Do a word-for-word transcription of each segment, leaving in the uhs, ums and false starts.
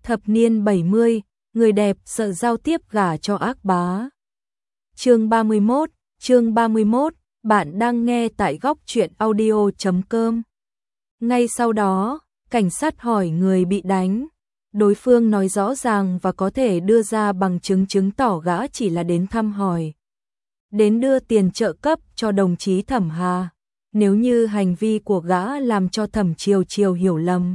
Thập niên bảy mươi, người đẹp sợ giao tiếp gả cho ác bá. Chương ba mươi mốt, chương ba mươi mốt, bạn đang nghe tại góc truyện audio chấm com. Ngay sau đó, cảnh sát hỏi người bị đánh. Đối phương nói rõ ràng và có thể đưa ra bằng chứng chứng tỏ gã chỉ là đến thăm hỏi. Đến đưa tiền trợ cấp cho đồng chí Thẩm Hà. Nếu như hành vi của gã làm cho Thẩm Triều Triều hiểu lầm,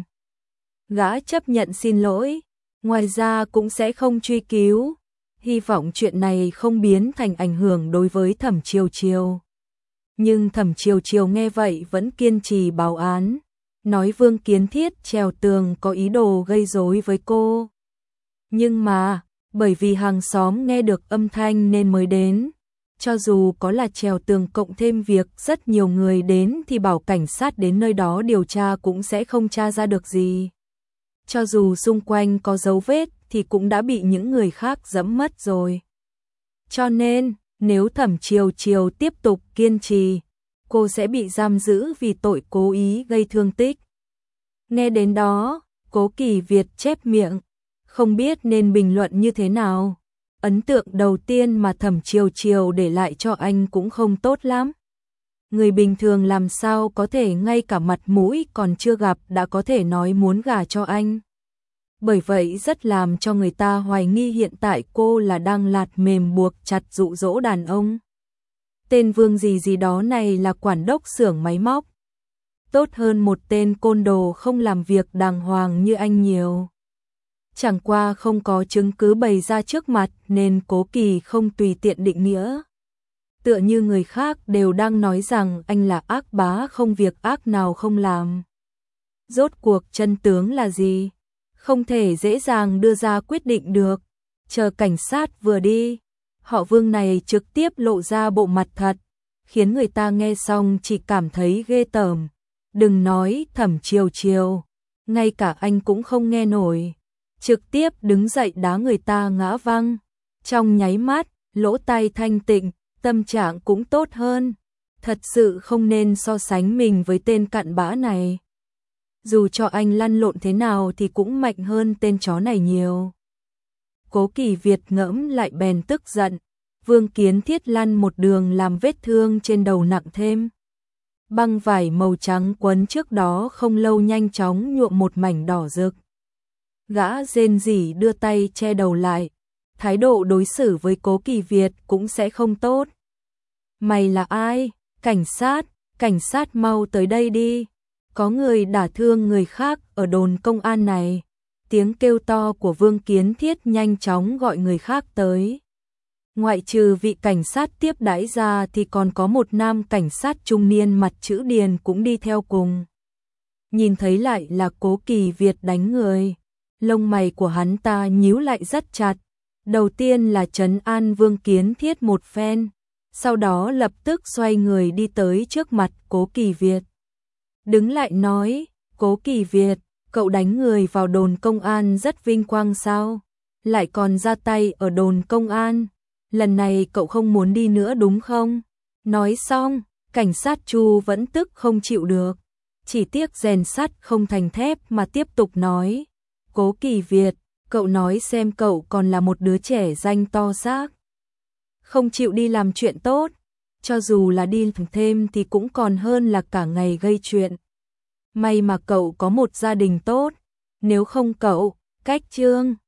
gã chấp nhận xin lỗi, ngoài ra cũng sẽ không truy cứu. Hy vọng chuyện này không biến thành ảnh hưởng đối với Thẩm Triều Triều. Nhưng Thẩm Triều Triều nghe vậy vẫn kiên trì báo án, nói Vương Kiến Thiết trèo tường có ý đồ gây rối với cô. Nhưng mà, bởi vì hàng xóm nghe được âm thanh nên mới đến. Cho dù có là trèo tường cộng thêm việc rất nhiều người đến thì bảo cảnh sát đến nơi đó điều tra cũng sẽ không tra ra được gì. Cho dù xung quanh có dấu vết thì cũng đã bị những người khác dẫm mất rồi. Cho nên, nếu Thẩm Triều Triều tiếp tục kiên trì, cô sẽ bị giam giữ vì tội cố ý gây thương tích. Nghe đến đó, Cố Kỳ Việt chép miệng, không biết nên bình luận như thế nào. Ấn tượng đầu tiên mà Thẩm Triều Triều để lại cho anh cũng không tốt lắm. Người bình thường làm sao có thể ngay cả mặt mũi còn chưa gặp đã có thể nói muốn gả cho anh. Bởi vậy rất làm cho người ta hoài nghi hiện tại cô là đang lạt mềm buộc chặt dụ dỗ đàn ông. Tên Vương gì gì đó này là quản đốc xưởng máy móc. Tốt hơn một tên côn đồ không làm việc đàng hoàng như anh nhiều. Chẳng qua không có chứng cứ bày ra trước mặt nên Cố Kỳ không tùy tiện định nghĩa. Tựa như người khác đều đang nói rằng anh là ác bá không việc ác nào không làm. Rốt cuộc chân tướng là gì? Không thể dễ dàng đưa ra quyết định được. Chờ cảnh sát vừa đi, họ Vương này trực tiếp lộ ra bộ mặt thật, khiến người ta nghe xong chỉ cảm thấy ghê tởm. Đừng nói Thẩm Triều Triều, ngay cả anh cũng không nghe nổi. Trực tiếp đứng dậy đá người ta ngã văng. Trong nháy mắt, lỗ tai thanh tịnh, tâm trạng cũng tốt hơn. Thật sự không nên so sánh mình với tên cặn bã này. Dù cho anh lăn lộn thế nào thì cũng mạnh hơn tên chó này nhiều. Cố Kỳ Việt ngẫm lại bèn tức giận. Vương Kiến Thiết lăn một đường làm vết thương trên đầu nặng thêm. Băng vải màu trắng quấn trước đó không lâu nhanh chóng nhuộm một mảnh đỏ rực. Gã rên rỉ đưa tay che đầu lại. Thái độ đối xử với Cố Kỳ Việt cũng sẽ không tốt. Mày là ai? Cảnh sát, cảnh sát mau tới đây đi. Có người đả thương người khác ở đồn công an này. Tiếng kêu to của Vương Kiến Thiết nhanh chóng gọi người khác tới. Ngoại trừ vị cảnh sát tiếp đãi ra thì còn có một nam cảnh sát trung niên mặt chữ Điền cũng đi theo cùng. Nhìn thấy lại là Cố Kỳ Việt đánh người. Lông mày của hắn ta nhíu lại rất chặt. Đầu tiên là trấn an Vương Kiến Thiết một phen. Sau đó lập tức xoay người đi tới trước mặt Cố Kỳ Việt. Đứng lại nói, Cố Kỳ Việt, cậu đánh người vào đồn công an rất vinh quang sao? Lại còn ra tay ở đồn công an. Lần này cậu không muốn đi nữa đúng không? Nói xong, cảnh sát Chu vẫn tức không chịu được. Chỉ tiếc rèn sắt không thành thép mà tiếp tục nói. Cố Kỳ Việt, cậu nói xem cậu còn là một đứa trẻ danh to xác. Không chịu đi làm chuyện tốt. Cho dù là đi thêm thì cũng còn hơn là cả ngày gây chuyện. May mà cậu có một gia đình tốt. Nếu không cậu, cách chương.